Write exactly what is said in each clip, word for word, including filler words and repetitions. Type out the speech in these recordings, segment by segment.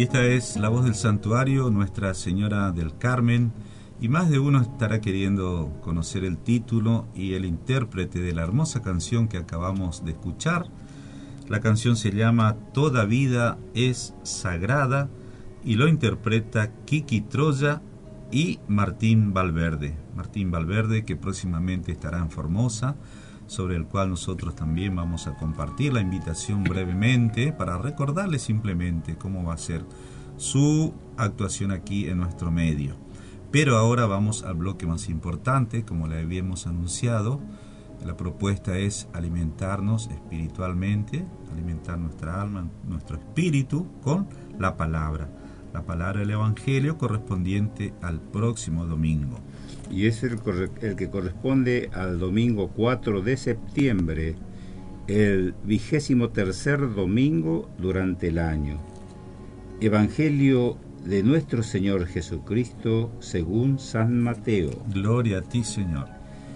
esta es la voz del santuario, Nuestra Señora del Carmen, y más de uno estará queriendo conocer el título y el intérprete de la hermosa canción que acabamos de escuchar. La canción se llama Toda vida es sagrada y lo interpreta Kiki Troya y Martín Valverde. Martín Valverde, que próximamente estará en Formosa, sobre el cual nosotros también vamos a compartir la invitación brevemente para recordarles simplemente cómo va a ser su actuación aquí en nuestro medio. Pero ahora vamos al bloque más importante, como le habíamos anunciado. La propuesta es alimentarnos espiritualmente, alimentar nuestra alma, nuestro espíritu con la palabra. La palabra del Evangelio correspondiente al próximo domingo. Y es el, el que corresponde al domingo cuatro de septiembre, el vigésimo tercer domingo durante el año. Evangelio de nuestro Señor Jesucristo según San Mateo. Gloria a ti, Señor.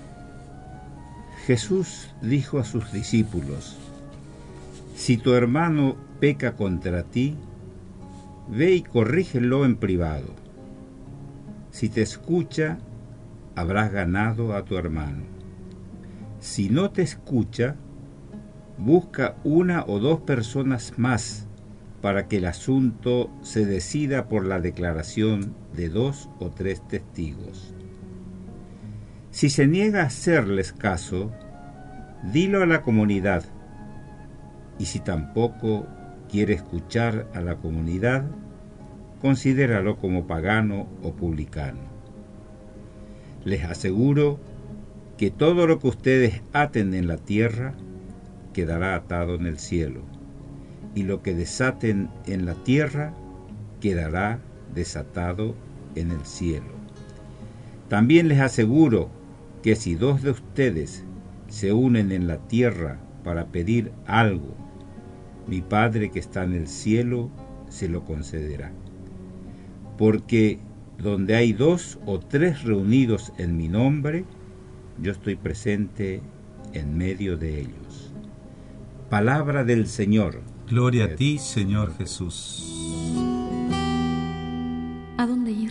Jesús dijo a sus discípulos: si tu hermano peca contra ti, ve y corrígelo en privado. Si te escucha, habrás ganado a tu hermano. Si no te escucha, busca una o dos personas más para que el asunto se decida por la declaración de dos o tres testigos. Si se niega a hacerles caso, dilo a la comunidad, y si tampoco quiere escuchar a la comunidad, considéralo como pagano o publicano. Les aseguro que todo lo que ustedes aten en la tierra quedará atado en el cielo, y lo que desaten en la tierra quedará desatado en el cielo. También les aseguro que si dos de ustedes se unen en la tierra para pedir algo, mi Padre que está en el cielo se lo concederá. Porque donde hay dos o tres reunidos en mi nombre, yo estoy presente en medio de ellos. Palabra del Señor. Gloria a ti, Señor Jesús. ¿A dónde ir?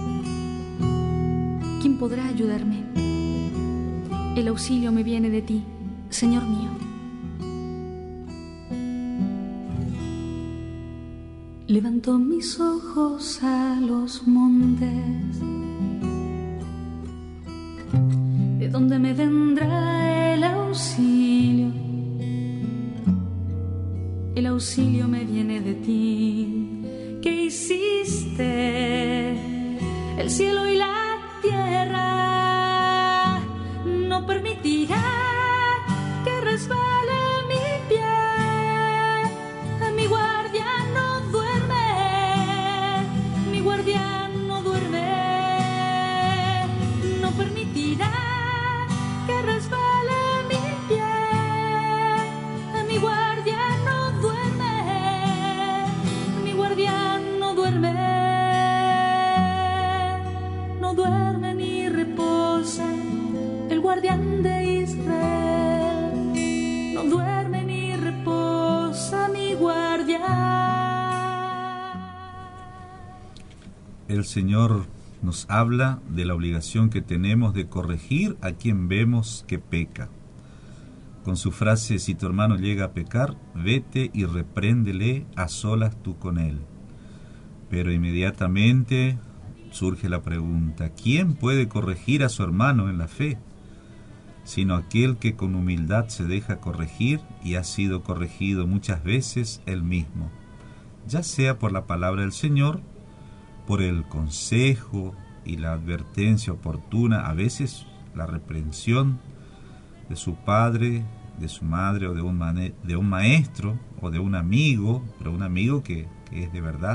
¿Quién podrá ayudarme? El auxilio me viene de ti, Señor mío. Levanto mis ojos a los montes, ¿de dónde me vendrá el auxilio? El auxilio me viene de ti, que hiciste el cielo y la tierra. No permitirá que resbale mi pie, mi guardia no duerme, mi guardia no duerme, no permitirá que resbale mi pie, mi guardia no duerme, mi guardia no duerme, no duerme ni reposa, el guardián de Israel, no duerme ni reposa mi guardián. El Señor nos habla de la obligación que tenemos de corregir a quien vemos que peca. Con su frase: si tu hermano llega a pecar, vete y repréndele a solas tú con él. Pero inmediatamente surge la pregunta: ¿quién puede corregir a su hermano en la fe? Sino aquel que con humildad se deja corregir y ha sido corregido muchas veces él mismo, ya sea por la palabra del Señor, por el consejo y la advertencia oportuna, a veces la reprensión de su padre, de su madre o de un, mane- de un maestro o de un amigo, pero un amigo que, que es de verdad.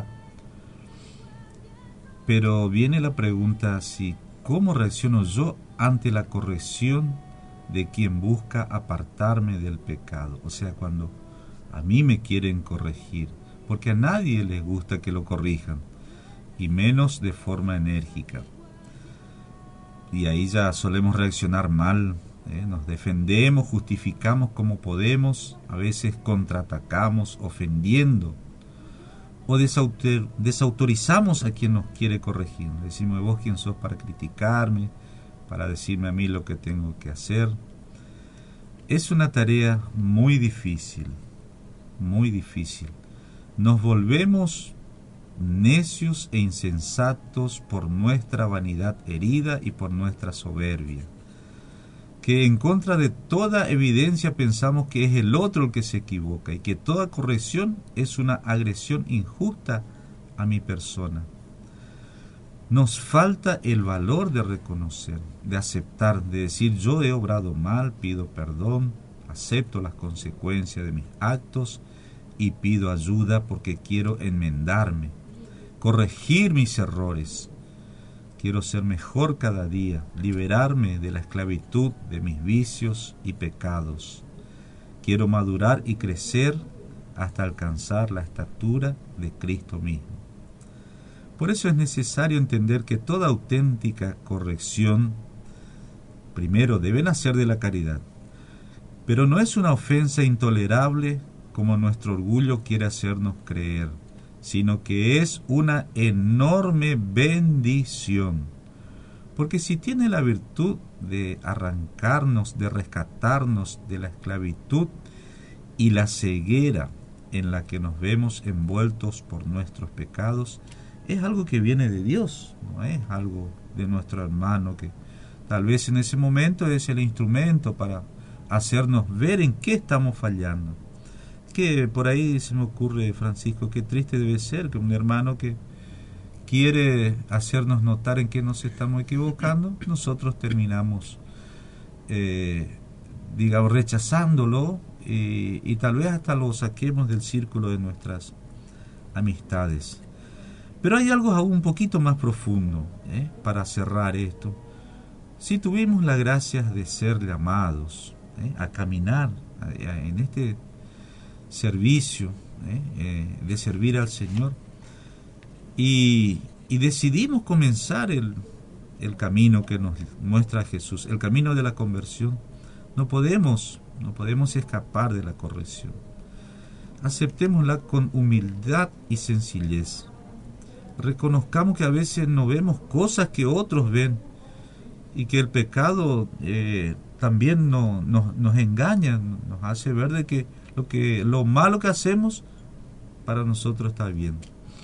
Pero viene la pregunta si ¿cómo reacciono yo ante la corrección de quien busca apartarme del pecado? O sea, cuando a mí me quieren corregir, porque a nadie les gusta que lo corrijan, y menos de forma enérgica. Y ahí ya solemos reaccionar mal, ¿eh? Nos defendemos, justificamos como podemos, a veces contraatacamos ofendiendo o desautor, desautorizamos a quien nos quiere corregir. Decimos, vos quién sos para criticarme, para decirme a mí lo que tengo que hacer. Es una tarea muy difícil, muy difícil. Nos volvemos necios e insensatos por nuestra vanidad herida y por nuestra soberbia, que en contra de toda evidencia pensamos que es el otro el que se equivoca y que toda corrección es una agresión injusta a mi persona. Nos falta el valor de reconocer, de aceptar, de decir yo he obrado mal, pido perdón, acepto las consecuencias de mis actos y pido ayuda porque quiero enmendarme, corregir mis errores. Quiero ser mejor cada día, liberarme de la esclavitud de mis vicios y pecados. Quiero madurar y crecer hasta alcanzar la estatura de Cristo mismo. Por eso es necesario entender que toda auténtica corrección, primero, debe nacer de la caridad, pero no es una ofensa intolerable como nuestro orgullo quiere hacernos creer, sino que es una enorme bendición. Porque si tiene la virtud de arrancarnos, de rescatarnos de la esclavitud y la ceguera en la que nos vemos envueltos por nuestros pecados, es algo que viene de Dios, no es algo de nuestro hermano que tal vez en ese momento es el instrumento para hacernos ver en qué estamos fallando. Que por ahí se me ocurre, Francisco, qué triste debe ser que un hermano que quiere hacernos notar en qué nos estamos equivocando, nosotros terminamos, eh, digamos, rechazándolo y, y tal vez hasta lo saquemos del círculo de nuestras amistades. Pero hay algo aún un poquito más profundo, ¿eh? Para cerrar esto. Si tuvimos la gracia de ser llamados, ¿eh? a caminar a, a, en este servicio, ¿eh? Eh, de servir al Señor, y, y decidimos comenzar el, el camino que nos muestra Jesús, el camino de la conversión, no podemos, no podemos escapar de la corrección. Aceptémosla con humildad y sencillez. Reconozcamos que a veces no vemos cosas que otros ven y que el pecado eh, también no, no, nos engaña, nos hace ver de que lo, que lo malo que hacemos para nosotros está bien.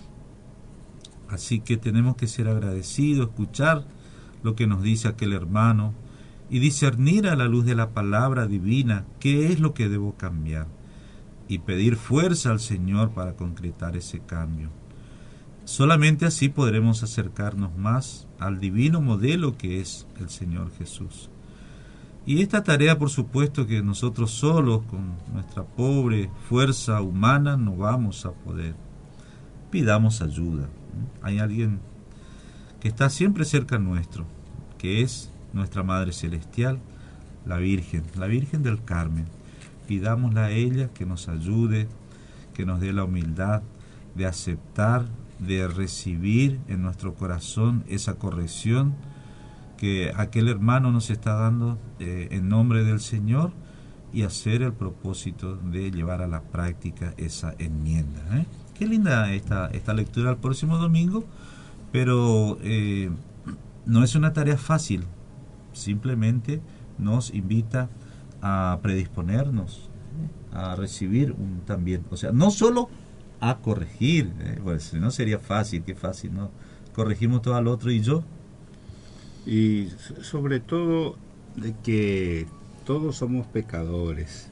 Así que tenemos que ser agradecidos, escuchar lo que nos dice aquel hermano y discernir a la luz de la palabra divina qué es lo que debo cambiar y pedir fuerza al Señor para concretar ese cambio. Solamente así podremos acercarnos más al divino modelo que es el Señor Jesús. Y esta tarea, por supuesto, que nosotros solos, con nuestra pobre fuerza humana, no vamos a poder. Pidamos ayuda. Hay alguien que está siempre cerca nuestro, que es nuestra Madre Celestial, la Virgen, la Virgen del Carmen. Pidámosle a ella que nos ayude, que nos dé la humildad de aceptar, de recibir en nuestro corazón esa corrección que aquel hermano nos está dando eh, en nombre del Señor, y hacer el propósito de llevar a la práctica esa enmienda. ¿eh? Qué linda esta, esta lectura el próximo domingo, pero eh, no es una tarea fácil, simplemente nos invita a predisponernos, ¿eh? a recibir un también, o sea, no solo a corregir, ¿eh? pues si no sería fácil, qué fácil, ¿no? Corregimos todo al otro y yo. Y sobre todo de que todos somos pecadores,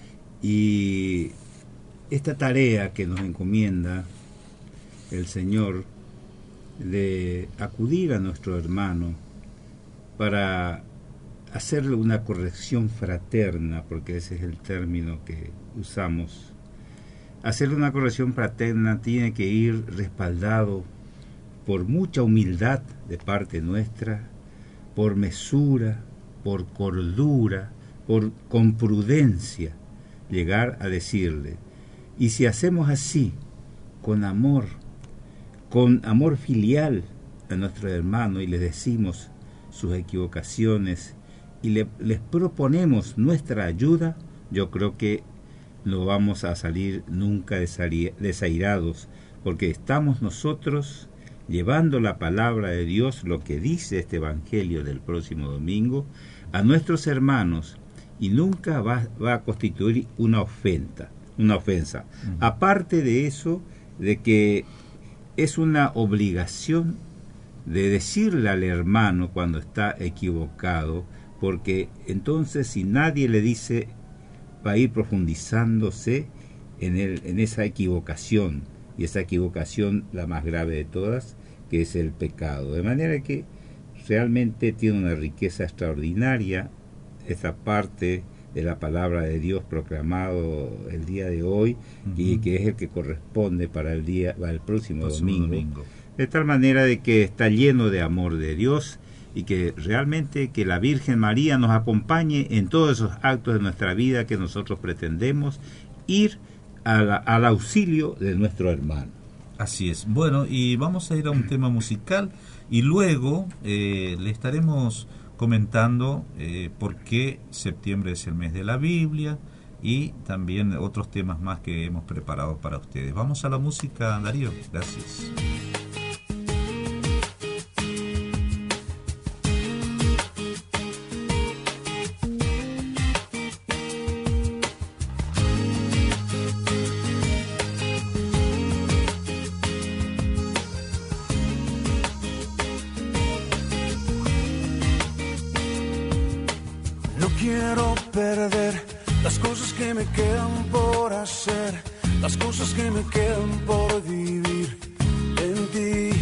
y esta tarea que nos encomienda el Señor de acudir a nuestro hermano para hacerle una corrección fraterna, porque ese es el término que usamos. Hacerle una corrección fraterna tiene que ir respaldado por mucha humildad de parte nuestra, por mesura, por cordura, por con prudencia, llegar a decirle. Y si hacemos así, con amor, con amor filial a nuestro hermano, y le decimos sus equivocaciones y le, les proponemos nuestra ayuda, yo creo que no vamos a salir nunca desairados, porque estamos nosotros llevando la palabra de Dios, lo que dice este Evangelio del próximo domingo, a nuestros hermanos, y nunca va, va a constituir una ofensa, una ofensa. Uh-huh. Aparte de eso, de que es una obligación de decirle al hermano cuando está equivocado, porque entonces si nadie le dice, va a ir profundizándose en, el, en esa equivocación, y esa equivocación la más grave de todas, que es el pecado. De manera que realmente tiene una riqueza extraordinaria esa parte de la palabra de Dios proclamado el día de hoy, uh-huh. y que es el que corresponde para el día, para el próximo domingo. domingo. De tal manera de que está lleno de amor de Dios, y que realmente que la Virgen María nos acompañe en todos esos actos de nuestra vida que nosotros pretendemos ir a la, al auxilio de nuestro hermano. Así es. Bueno, y vamos a ir a un tema musical y luego eh, le estaremos comentando eh, por qué septiembre es el mes de la Biblia y también otros temas más que hemos preparado para ustedes. Vamos a la música, Darío. Gracias. Quiero perder las cosas que me quedan por hacer, las cosas que me quedan por vivir en ti.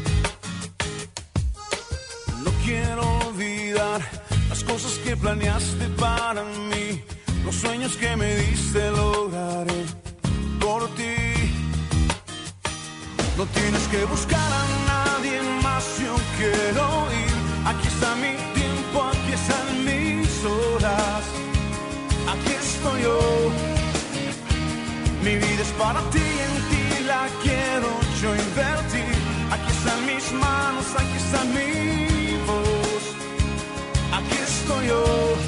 No quiero olvidar las cosas que planeaste para mí, los sueños que me diste lograré por ti. No tienes que buscar a nadie más, yo quiero ir. Aquí está mi tiempo, aquí están mis horas, aquí estoy yo. Mi vida es para ti, en ti la quiero yo invertir. Aquí están mis manos, aquí está mi voz, aquí estoy yo,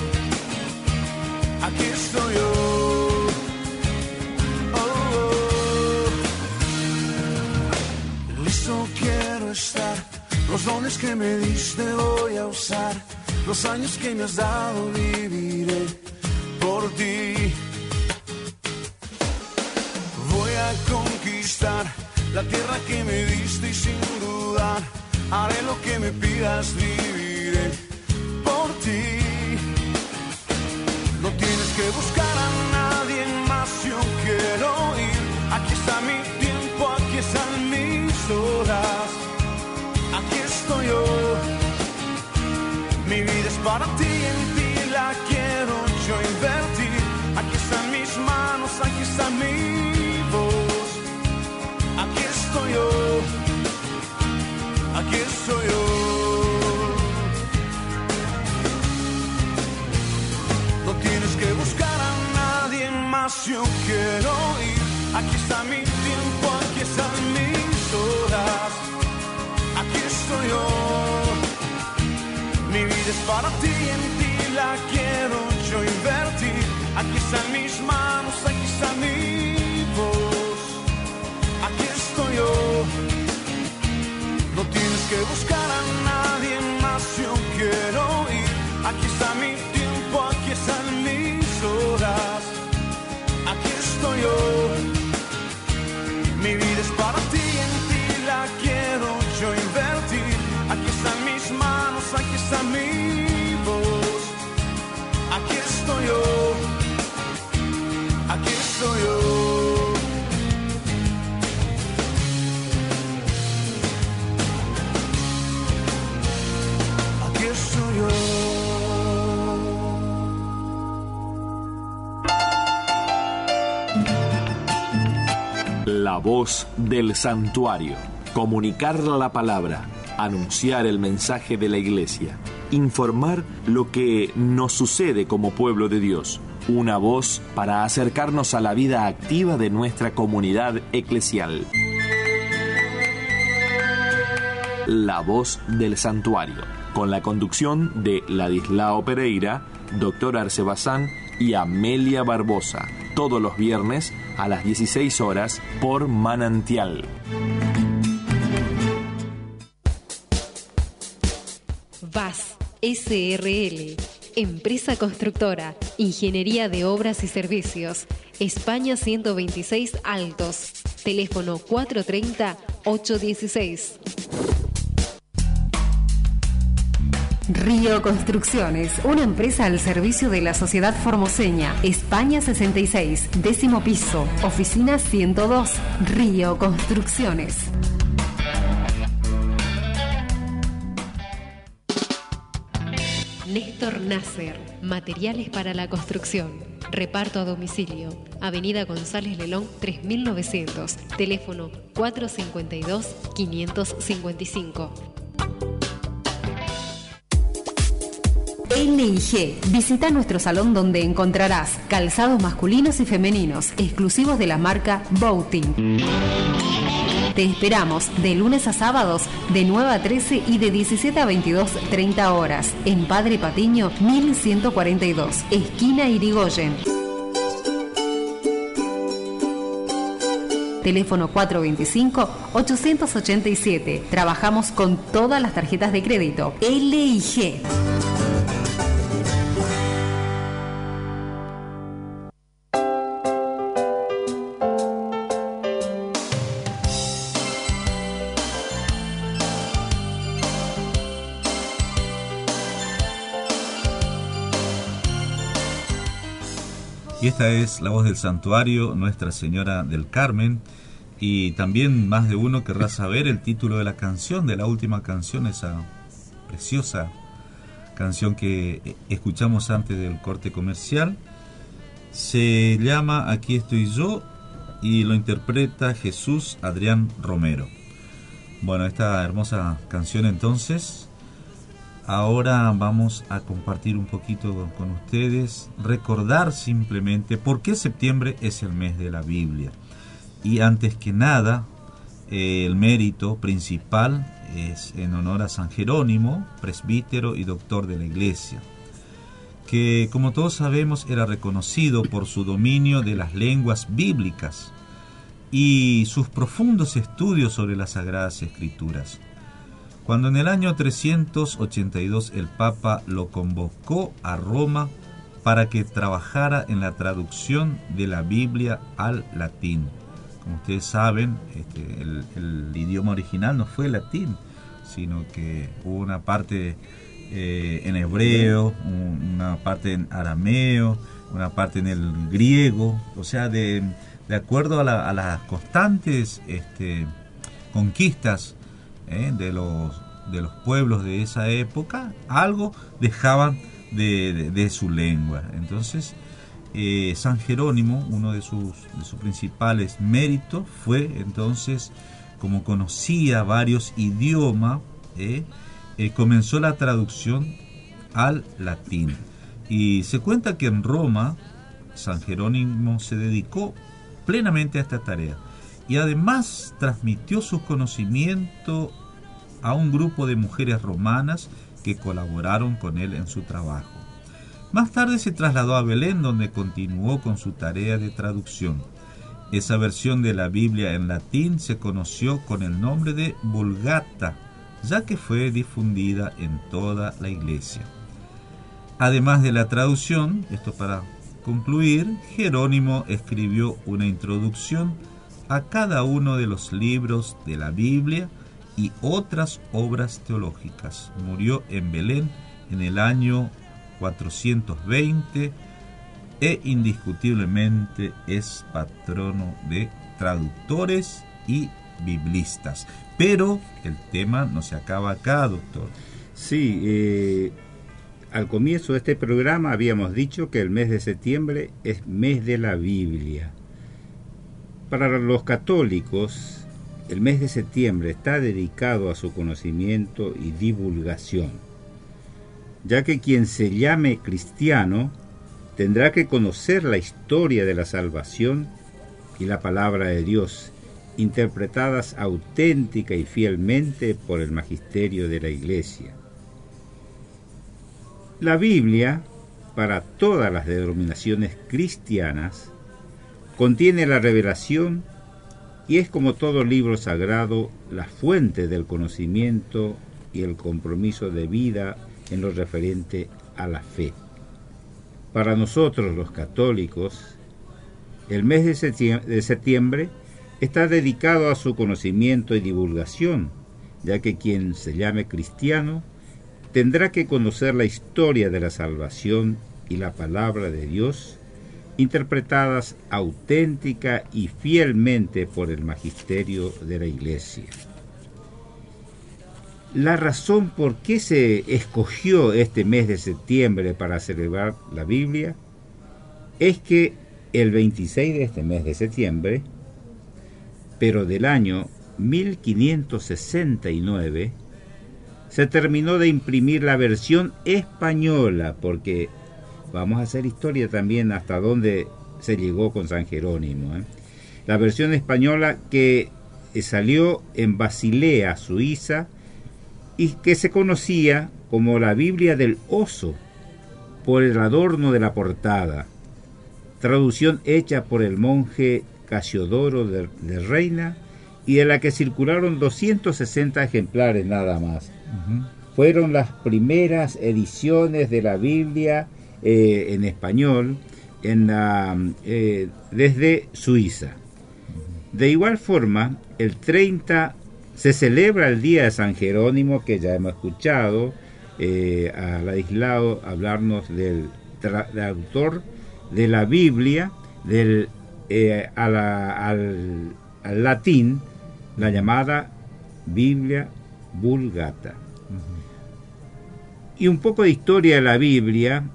aquí estoy yo. Oh, oh. Listo quiero estar, los dones que me diste voy a usar, los años que me has dado viviré por ti. Voy a conquistar la tierra que me diste y sin dudar haré lo que me pidas, viviré por ti. No tienes que buscar a nadie más, yo quiero ir. Aquí está mi tiempo, aquí están mis horas, aquí estoy yo. Mi vida es para ti, en ti la quiero yo invertir. Aquí están mis manos, aquí está mi voz, aquí estoy yo, aquí estoy yo. No tienes que buscar a nadie más, yo quiero ir. Aquí está mi tiempo, aquí están mis horas, aquí estoy yo. Mi vida es para ti, en ti la quiero yo invertir. Aquí están mis manos, aquí está mi voz, aquí estoy yo. No tienes que buscar a nadie más, yo quiero ir. Aquí está mi tiempo, aquí están mis horas, aquí estoy yo. Mi vida es para ti, en ti la quiero yo invertir. Aquí están mis manos, aquí está mi voz, aquí estoy yo, aquí estoy yo. Aquí estoy yo. La voz del santuario. Comunicar la palabra. Anunciar el mensaje de la Iglesia, informar lo que nos sucede como pueblo de Dios, una voz para acercarnos a la vida activa de nuestra comunidad eclesial. La voz del santuario, con la conducción de Ladislao Pereira, doctor Arce Bazán y Amelia Barbosa. todos los viernes a las dieciséis horas por Manantial. V A S S R L, Empresa Constructora, Ingeniería de Obras y Servicios, España ciento veintiséis Altos, teléfono cuatro tres cero, ocho uno seis. Río Construcciones, una empresa al servicio de la sociedad formoseña. España sesenta y seis, décimo piso, oficina ciento dos. Río Construcciones. Néstor Nasser, materiales para la construcción. Reparto a domicilio. Avenida González Lelón tres mil novecientos. Teléfono cuatro cinco dos, cinco cinco cinco. L I G. Visita nuestro salón donde encontrarás calzados masculinos y femeninos exclusivos de la marca Boating. Te esperamos de lunes a sábados de nueve a trece y de diecisiete a veintidós treinta horas en Padre Patiño mil ciento cuarenta y dos, esquina Irigoyen. Teléfono cuatro dos cinco, ocho ocho siete. Trabajamos con todas las tarjetas de crédito. L I G. Y esta es la voz del santuario, Nuestra Señora del Carmen. Y también más de uno querrá saber el título de la canción, de la última canción, esa preciosa canción que escuchamos antes del corte comercial. Se llama Aquí estoy yo y lo interpreta Jesús Adrián Romero. Bueno, esta hermosa canción entonces. Ahora vamos a compartir un poquito con ustedes, recordar simplemente por qué septiembre es el mes de la Biblia. Y antes que nada, eh, el mérito principal es en honor a San Jerónimo, presbítero y doctor de la Iglesia, que como todos sabemos era reconocido por su dominio de las lenguas bíblicas y sus profundos estudios sobre las Sagradas Escrituras. Cuando en el año trescientos ochenta y dos el Papa lo convocó a Roma para que trabajara en la traducción de la Biblia al latín. Como ustedes saben, este, el, el idioma original no fue el latín, sino que hubo una parte eh, en hebreo, una parte en arameo, una parte en el griego, o sea, de, de acuerdo a, la, a las constantes este, conquistas ¿Eh? de los de los pueblos de esa época, algo dejaban de, de, de su lengua. Entonces eh, San Jerónimo, uno de sus, de sus principales méritos fue entonces, como conocía varios idiomas, eh, eh, comenzó la traducción al latín. Y se cuenta que en Roma San Jerónimo se dedicó plenamente a esta tarea. Y además transmitió su conocimiento a un grupo de mujeres romanas que colaboraron con él en su trabajo. Más tarde se trasladó a Belén, donde continuó con su tarea de traducción. Esa versión de la Biblia en latín se conoció con el nombre de Vulgata, ya que fue difundida en toda la Iglesia. Además de la traducción, esto para concluir, Jerónimo escribió una introducción a cada uno de los libros de la Biblia y otras obras teológicas. Murió en Belén en el año cuatrocientos veinte e indiscutiblemente es patrono de traductores y biblistas. Pero el tema no se acaba acá, doctor. Sí, eh, al comienzo de este programa habíamos dicho que el mes de septiembre es mes de la Biblia. Para los católicos, el mes de septiembre está dedicado a su conocimiento y divulgación, ya que quien se llame cristiano tendrá que conocer la historia de la salvación y la palabra de Dios, interpretadas auténtica y fielmente por el magisterio de la Iglesia. La Biblia, para todas las denominaciones cristianas, contiene la revelación y es, como todo libro sagrado, la fuente del conocimiento y el compromiso de vida en lo referente a la fe. Para nosotros los católicos, el mes de septiembre está dedicado a su conocimiento y divulgación, ya que quien se llame cristiano tendrá que conocer la historia de la salvación y la palabra de Dios, interpretadas auténtica y fielmente por el magisterio de la Iglesia. La razón por qué se escogió este mes de septiembre para celebrar la Biblia es que el veintiséis de este mes de septiembre, pero del año mil quinientos sesenta y nueve, se terminó de imprimir la versión española, porque vamos a hacer historia también hasta dónde se llegó con San Jerónimo, ¿eh? La versión española que salió en Basilea, Suiza, y que se conocía como la Biblia del Oso, por el adorno de la portada, traducción hecha por el monje Casiodoro de, de Reina, y de la que circularon doscientos sesenta ejemplares nada más. Uh-huh. Fueron las primeras ediciones de la Biblia eh, en español en la, eh, desde Suiza. Uh-huh. De igual forma, el treinta se celebra el Día de San Jerónimo, que ya hemos escuchado eh, a Ladislao hablarnos del, tra- del autor de la Biblia, del, eh, a la, al, al latín, la llamada Biblia Vulgata. Uh-huh. Y un poco de historia de la Biblia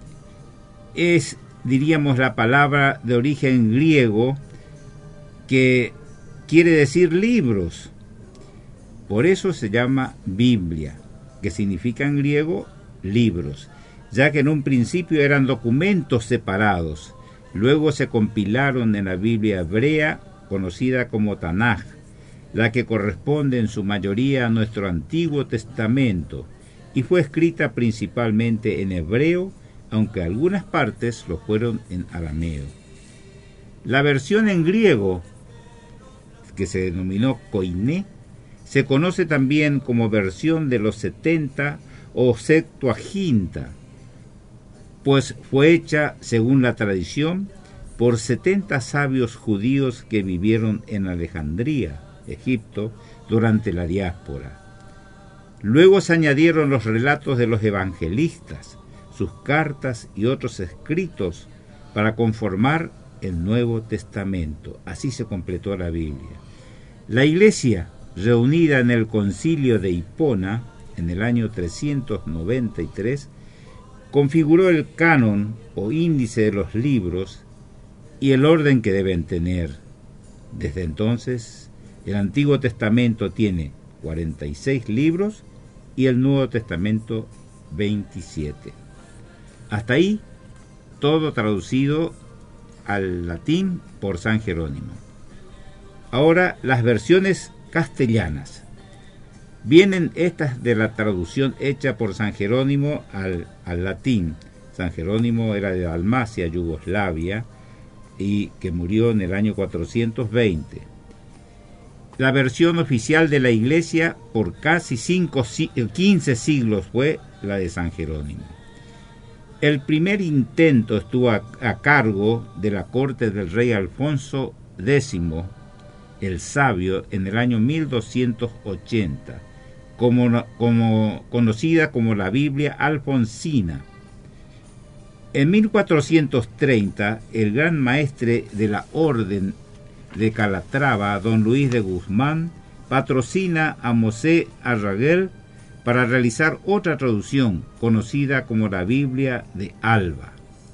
es, diríamos, la palabra de origen griego que quiere decir libros. Por eso se llama Biblia, que significa en griego libros, ya que en un principio eran documentos separados. Luego se compilaron en la Biblia hebrea, conocida como Tanaj, la que corresponde en su mayoría a nuestro Antiguo Testamento, y fue escrita principalmente en hebreo, aunque algunas partes lo fueron en arameo. La versión en griego, que se denominó Koiné, se conoce también como versión de los setenta o Septuaginta, pues fue hecha, según la tradición, por setenta sabios judíos que vivieron en Alejandría, Egipto, durante la diáspora. Luego se añadieron los relatos de los evangelistas, sus cartas y otros escritos para conformar el Nuevo Testamento. Así se completó la Biblia. La Iglesia, reunida en el Concilio de Hipona en el año trescientos noventa y tres, configuró el canon o índice de los libros y el orden que deben tener. Desde entonces, el Antiguo Testamento tiene cuarenta y seis libros y el Nuevo Testamento veintisiete. Hasta ahí, todo traducido al latín por San Jerónimo. Ahora, las versiones castellanas. Vienen estas de la traducción hecha por San Jerónimo al, al latín. San Jerónimo era de Dalmacia, Yugoslavia, y que murió en el año cuatrocientos veinte. La versión oficial de la Iglesia por casi cinco, quince siglos fue la de San Jerónimo. El primer intento estuvo a, a cargo de la corte del rey Alfonso décimo, el Sabio, en el año mil doscientos ochenta, como, como, conocida como la Biblia Alfonsina. En mil cuatrocientos treinta, el gran maestre de la Orden de Calatrava, don Luis de Guzmán, patrocina a Mosé Arraguel para realizar otra traducción, conocida como la Biblia de Alba.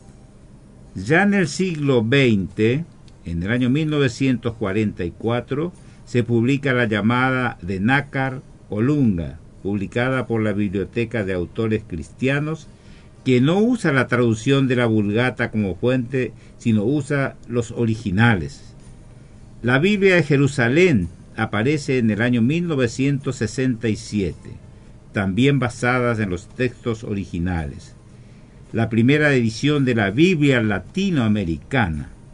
Ya en el siglo veinte, en el año mil novecientos cuarenta y cuatro, se publica la llamada de Nácar Olunga, publicada por la Biblioteca de Autores Cristianos, que no usa la traducción de la Vulgata como fuente, sino usa los originales. La Biblia de Jerusalén aparece en el año mil novecientos sesenta y siete, también basadas en los textos originales. La primera edición de la Biblia latinoamericana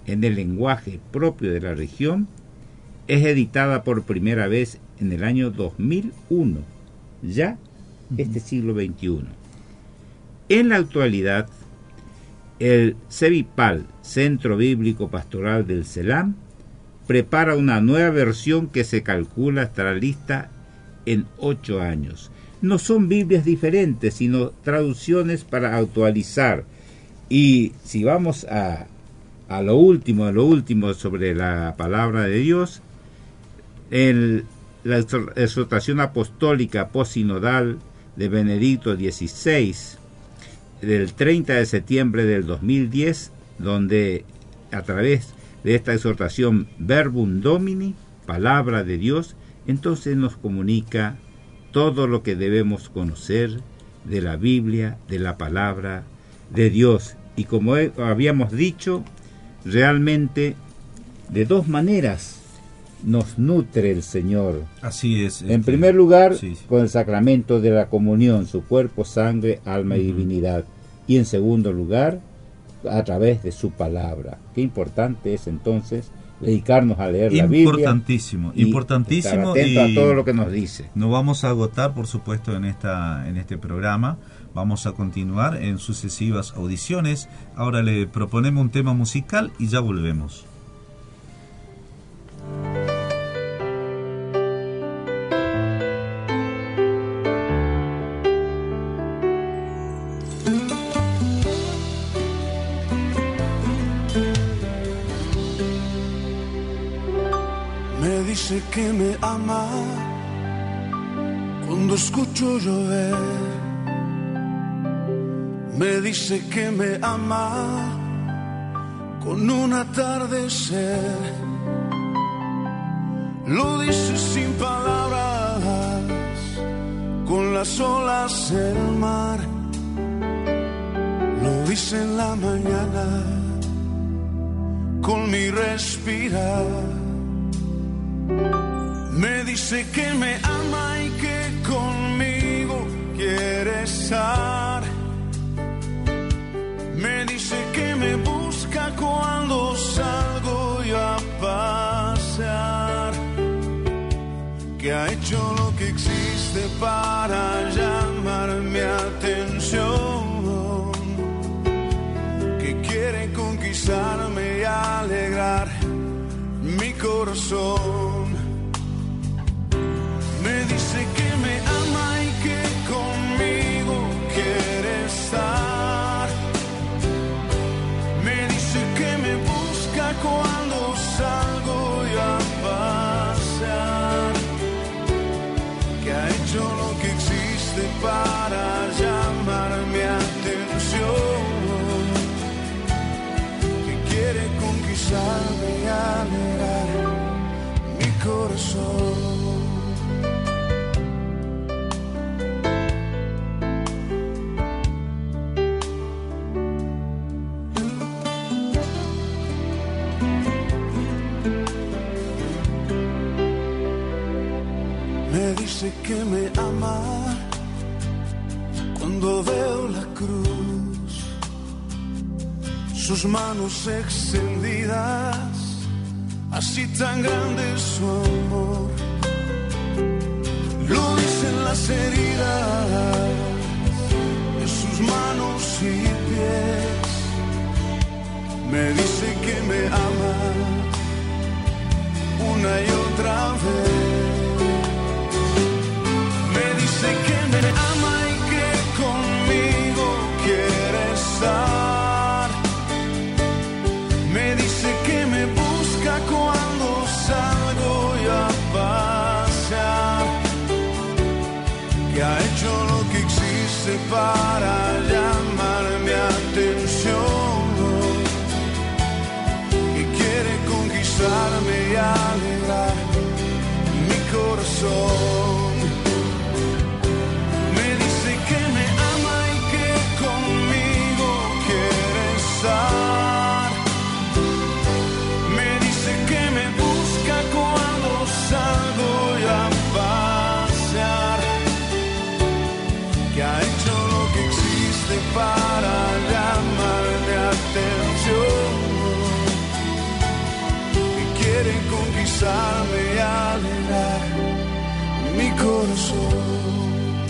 en el lenguaje propio de la región, es editada por primera vez en el año dos mil uno, ya este siglo veintiuno. En la actualidad, el CEBIPAL, Centro Bíblico Pastoral del CELAM, prepara una nueva versión que se calcula estará lista en ocho años. No son Biblias diferentes, sino traducciones para actualizar. Y si vamos a, a lo último, a lo último sobre la palabra de Dios, el, la exhortación apostólica posinodal de Benedicto dieciséis, del treinta de septiembre del dos mil diez, donde a través de esta exhortación Verbum Domini, palabra de Dios, entonces nos comunica todo lo que debemos conocer de la Biblia, de la palabra de Dios. Y como habíamos dicho, realmente de dos maneras nos nutre el Señor. Así es. En este, primer lugar, sí, sí. con el sacramento de la comunión, su cuerpo, sangre, alma Uh-huh. y divinidad. Y en segundo lugar, a través de su palabra. Qué importante es entonces dedicarnos a leer la Biblia. Importantísimo, y importantísimo. estar atento y a todo lo que nos dice. No vamos a agotar, por supuesto, en esta en este programa. Vamos a continuar en sucesivas audiciones. Ahora le proponemos un tema musical y ya volvemos. Me dice que me ama cuando escucho llover. Me dice que me ama con un atardecer. Lo dice sin palabras, con las olas del mar. Lo dice en la mañana, con mi respirar. Me dice que me ama y que conmigo quiere estar. Me dice que me busca cuando salgo yo a pasear. Que ha hecho lo que existe para llamar mi atención. Que quiere conquistarme y alegrar mi corazón. Me dice que me ama y que conmigo quiere estar. Me dice que me busca cuando salgo yo a pasear. Que ha hecho lo que existe para llamar mi atención. Que quiere conquistarme y alegrar mi corazón. Me dice que me ama cuando veo la cruz, sus manos extendidas, así tan grande es su amor. Lo dicen las heridas de sus manos y pies. Me dice que me ama una y otra vez. Me dice que me ama y que conmigo quiere estar. Me dice que me busca cuando salgo yo a pasear. Que ha hecho lo que existe para llamar mi atención. Que quiere conquistarme y alegrar mi corazón. Me dice que me busca cuando salgo yo a pasear. Que ha hecho lo que existe para llamar mi atención. abrazarme y alegrar mi corazón.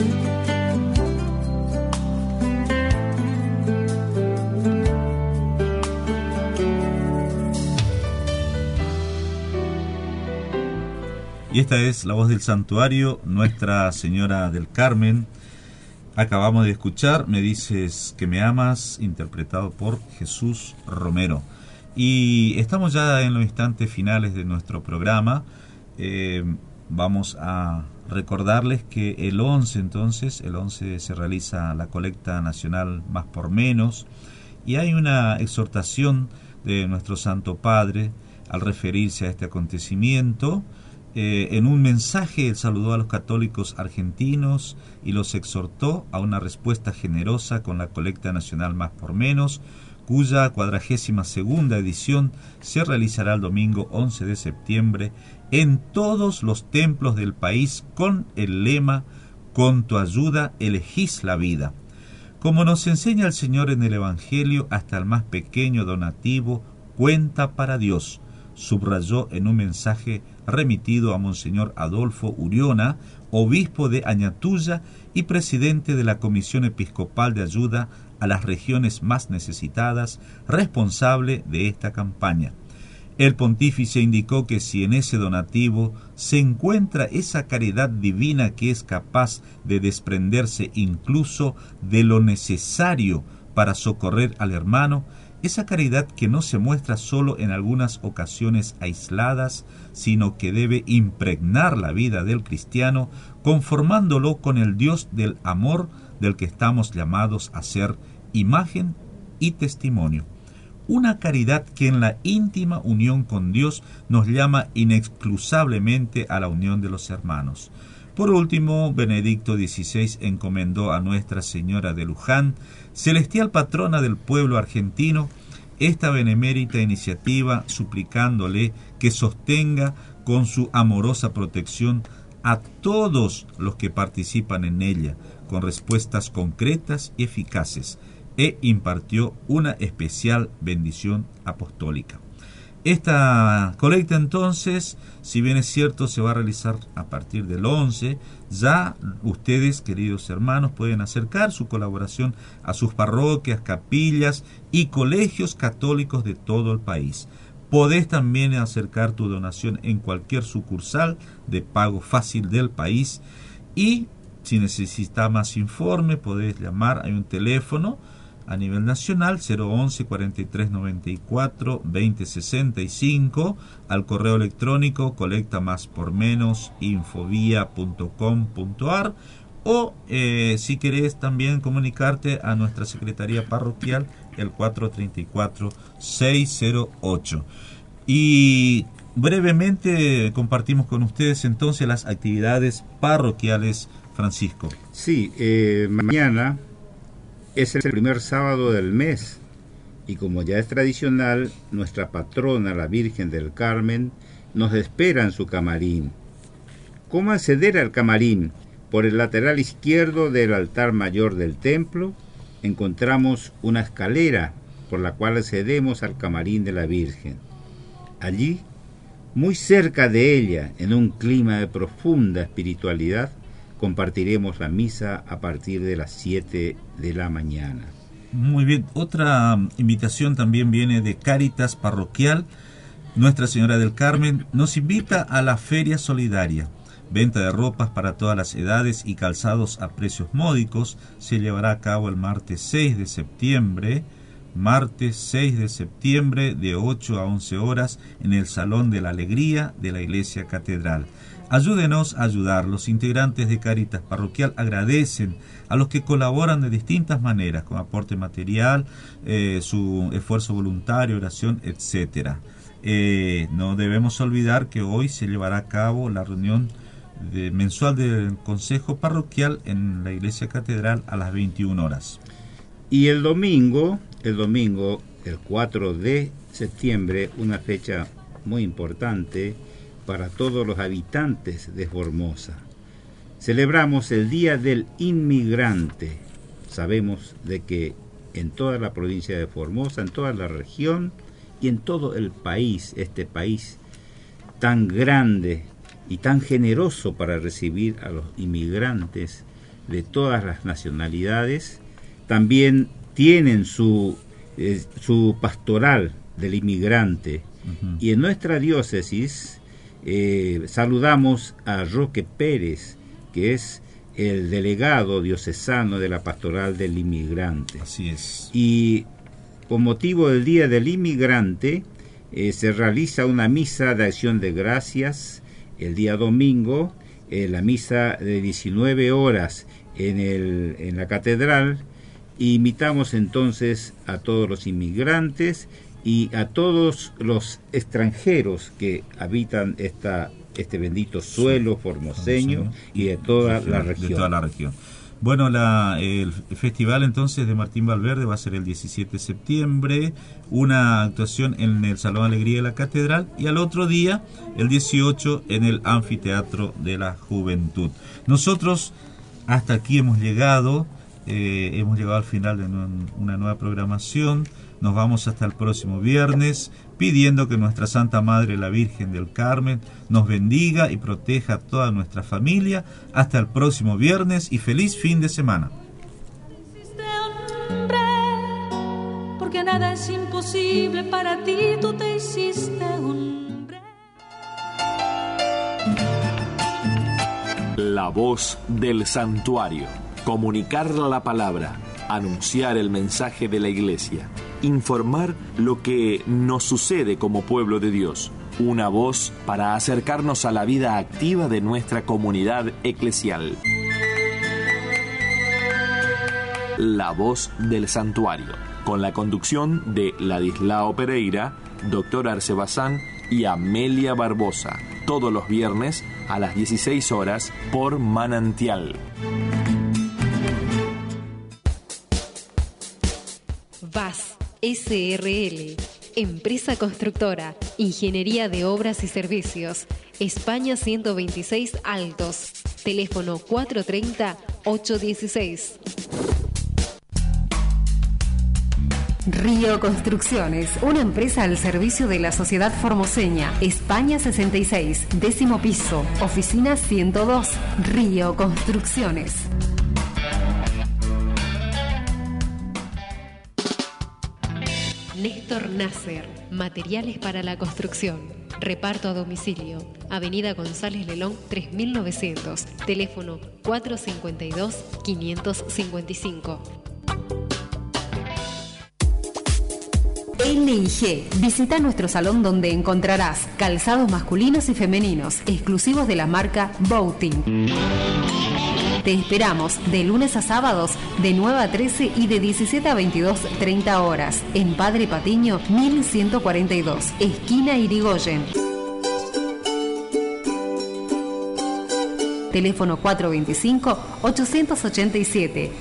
Y esta es la voz del santuario, Nuestra Señora del Carmen. Acabamos de escuchar Me dices que me amas, interpretado por Jesús Romero. Y estamos ya en los instantes finales de nuestro programa. Eh, vamos a recordarles que el once entonces, el once se realiza la colecta nacional Más por Menos, y hay una exhortación de nuestro Santo Padre al referirse a este acontecimiento. Eh, en un mensaje él saludó a los católicos argentinos y los exhortó a una respuesta generosa con la colecta nacional Más por Menos, cuya cuadragésima segunda edición se realizará el domingo once de septiembre en todos los templos del país con el lema «Con tu ayuda elegís la vida». Como nos enseña el Señor en el Evangelio, hasta el más pequeño donativo cuenta para Dios, subrayó en un mensaje remitido a Monseñor Adolfo Uriona, obispo de Añatuya y presidente de la Comisión Episcopal de Ayuda a las Regiones Más Necesitadas, responsable de esta campaña. El pontífice indicó que si en ese donativo se encuentra esa caridad divina que es capaz de desprenderse incluso de lo necesario para socorrer al hermano, esa caridad que no se muestra solo en algunas ocasiones aisladas, sino que debe impregnar la vida del cristiano, conformándolo con el Dios del amor del que estamos llamados a ser imagen y testimonio. Una caridad que en la íntima unión con Dios nos llama inexcusablemente a la unión de los hermanos. Por último, Benedicto dieciséis encomendó a Nuestra Señora de Luján, celestial patrona del pueblo argentino, esta benemérita iniciativa, suplicándole que sostenga con su amorosa protección a todos los que participan en ella, con respuestas concretas y eficaces, e impartió una especial bendición apostólica. Esta colecta entonces, si bien es cierto, se va a realizar a partir del once, ya ustedes, queridos hermanos, pueden acercar su colaboración a sus parroquias, capillas y colegios católicos de todo el país. Podés también acercar tu donación en cualquier sucursal de pago fácil del país, y si necesitas más informe podés llamar, hay un teléfono a nivel nacional cero once, cuarenta y tres noventa y cuatro, veinte sesenta y cinco, al correo electrónico colecta más por menos infovía punto com punto ar, o eh, si querés también comunicarte a nuestra secretaría parroquial, el cuatro tres cuatro, seis cero ocho. Y brevemente compartimos con ustedes entonces las actividades parroquiales, Francisco. Sí, eh, mañana es el primer sábado del mes y como ya es tradicional, nuestra patrona, la Virgen del Carmen, nos espera en su camarín. ¿Cómo acceder al camarín? Por el lateral izquierdo del altar mayor del templo encontramos una escalera por la cual accedemos al camarín de la Virgen. Allí, muy cerca de ella, en un clima de profunda espiritualidad, compartiremos la misa a partir de las siete de la mañana. Muy bien, otra invitación también viene de Cáritas Parroquial. Nuestra Señora del Carmen nos invita a la Feria Solidaria. Venta de ropas para todas las edades y calzados a precios módicos. Se llevará a cabo el martes seis de septiembre, martes seis de septiembre de ocho a once horas en el Salón de la Alegría de la Iglesia Catedral. Ayúdenos a ayudar. Los integrantes de Cáritas Parroquial agradecen a los que colaboran de distintas maneras, con aporte material, eh, su esfuerzo voluntario, oración, etcétera. Eh, no debemos olvidar que hoy se llevará a cabo la reunión de, mensual del Consejo Parroquial en la Iglesia Catedral a las veintiuna horas. Y el domingo, el domingo, el cuatro de septiembre, una fecha muy importante para todos los habitantes de Formosa. Celebramos el Día del Inmigrante. Sabemos de que en toda la provincia de Formosa, en toda la región y en todo el país, este país tan grande y tan generoso para recibir a los inmigrantes de todas las nacionalidades, también tienen su, eh, su pastoral del inmigrante. Uh-huh. Y en nuestra diócesis eh, saludamos a Roque Pérez, que es el delegado diocesano de la pastoral del inmigrante. Así es. Y con motivo del Día del Inmigrante eh, se realiza una misa de acción de gracias el día domingo, eh, la misa de diecinueve horas en, el, en la catedral. Y invitamos entonces a todos los inmigrantes y a todos los extranjeros que habitan esta, este bendito suelo formoseño y de toda la región. De toda la región. Bueno, la, el festival entonces de Martín Valverde va a ser el diecisiete de septiembre, una actuación en el Salón Alegría de la Catedral, y al otro día, el dieciocho, en el Anfiteatro de la Juventud. Nosotros hasta aquí hemos llegado, eh, hemos llegado al final de una nueva programación. Nos vamos hasta el próximo viernes, pidiendo que nuestra Santa Madre, la Virgen del Carmen, nos bendiga y proteja a toda nuestra familia. Hasta el próximo viernes y feliz fin de semana. Hombre, porque nada es imposible para ti, tú te hiciste hombre. La voz del santuario. Comunicar la palabra. Anunciar el mensaje de la Iglesia. Informar lo que nos sucede como pueblo de Dios. Una voz para acercarnos a la vida activa de nuestra comunidad eclesial. La voz del santuario, con la conducción de Ladislao Pereira, doctor Arce Bazán y Amelia Barbosa, todos los viernes a las dieciséis horas por Manantial. V A S S R L, Empresa Constructora, Ingeniería de Obras y Servicios, España ciento veintiséis Altos, teléfono cuatro tres cero, ocho uno seis. Río Construcciones, una empresa al servicio de la sociedad formoseña, España sesenta y seis, décimo piso, oficina ciento dos, Río Construcciones. Néstor Nasser, materiales para la construcción. Reparto a domicilio. Avenida González Lelón tres mil novecientos. Teléfono cuatro cinco dos, cinco cinco cinco. L I G. Visita nuestro salón donde encontrarás calzados masculinos y femeninos exclusivos de la marca Boating. Te esperamos de lunes a sábados de nueve a trece y de diecisiete a veintidós treinta horas en Padre Patiño mil ciento cuarenta y dos, esquina Irigoyen. Teléfono cuatro dos cinco, ocho ocho siete.